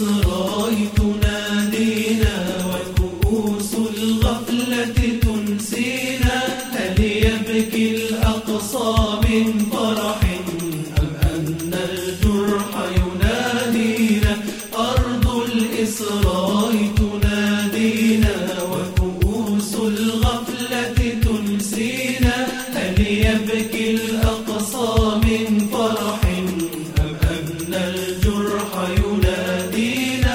الإسراء تنادينا وكؤوس الغفلة تنسينا. هل يبكي الأقصى من فرح أم أن الجرح ينادينا؟ أرض الإسراء تنادينا وكؤوس الغفلة تنسينا. هل يبكي الأقصى من فرح أم أن الجرح ينادينا؟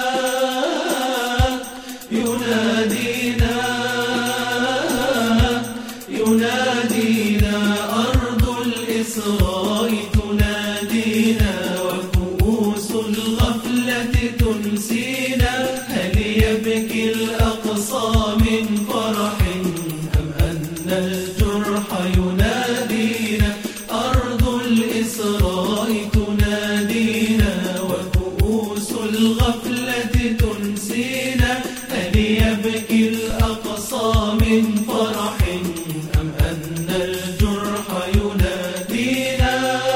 ينادينا أرض الإسراء تنادينا وكؤوس الغفلة تنسينا. هل يبكي الأقصى من فرح أم أن الجرح ينادينا؟ أرض الإسراء تنادينا وكؤوس الغفلة تنسينا. هل يبكي الأقصى من فرح أم أن الجرح ينادينا؟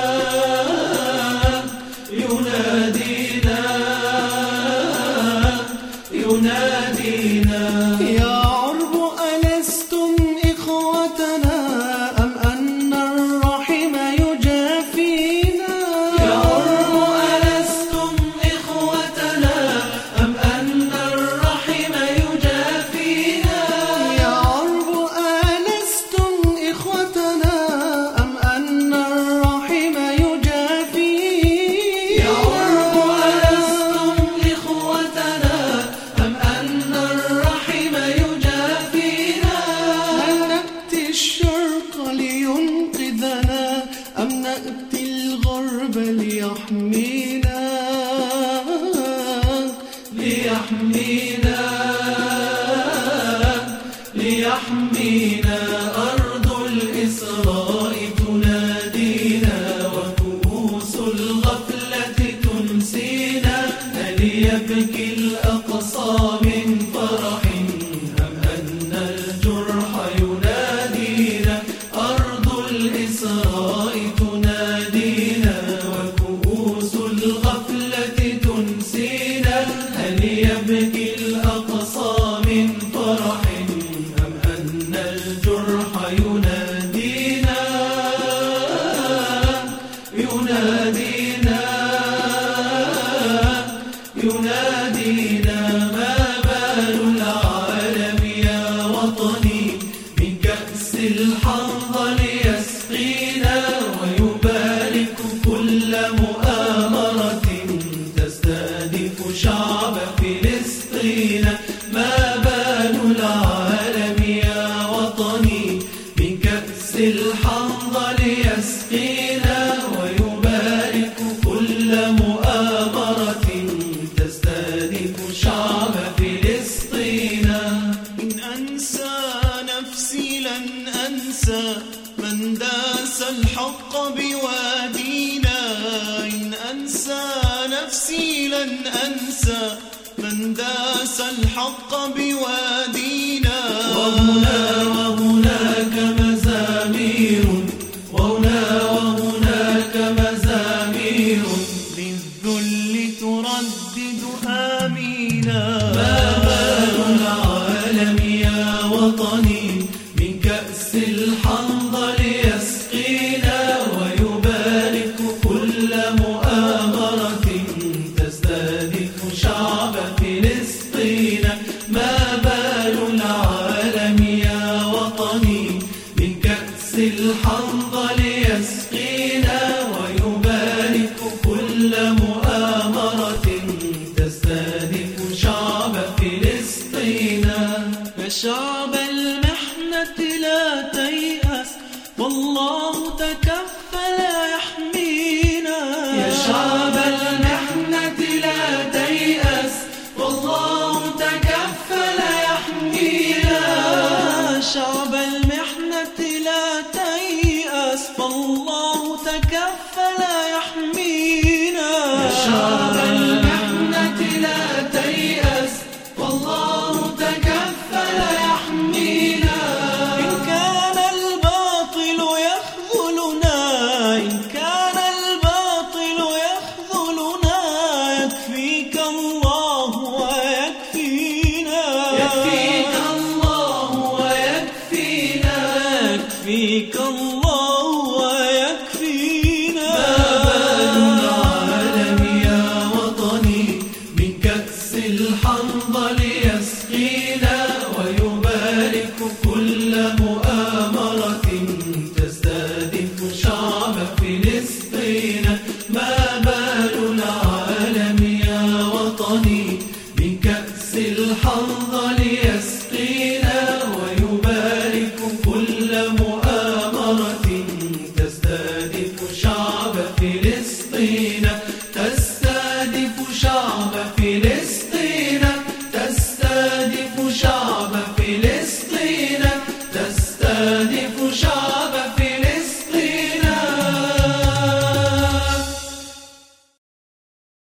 يا عرب ألستم إخوتنا أم أن الرحم يجافينا؟ يا عرب ألستم إخوتنا أم أن الرحم يجافينا؟ يا عرب ألستم إخوتنا أم أن الرحم يجافينا؟ يا عرب ألستم إخوتنا أم أن الرحم يجافينا؟ هل نأتي الشرق لينقذنا أم نأتي الغرب ليحمينا؟ ليحمينا أرض الإسراء تنادينا وكؤوس الغفلة تنسينا. هل يبكي الأقصى من فرح أم أن الجرح ينادينا؟ أرض الإسراء تنادينا وكؤوس الغفلة تنسينا. هل يبكي الأقصى من فرح أم أن الجرح ينادينا؟ ما بال العالم يا وطني من كأس الحنظل يسقينا ويبارك كل مؤامرة تستهدف شعب فلسطين. ما بال العالم يا وطني من كأس الحنظل يسقينا ويبارك كل مؤامرة تستهدف شعب فلسطين. إن أنسى نفسي لن أنسى من داس الحق بوادينا. إن أنسى نفسي لن أنسى من داس الحق بوادينا. وهناك مزامير وهناك مزامير للذل تردد آمينا. ما بال العالم يا وطني من كأس الحنظل يسقينا ويبارك كل مؤامرة تستهدف شعب فلسطين. ما بال العالم يسقينا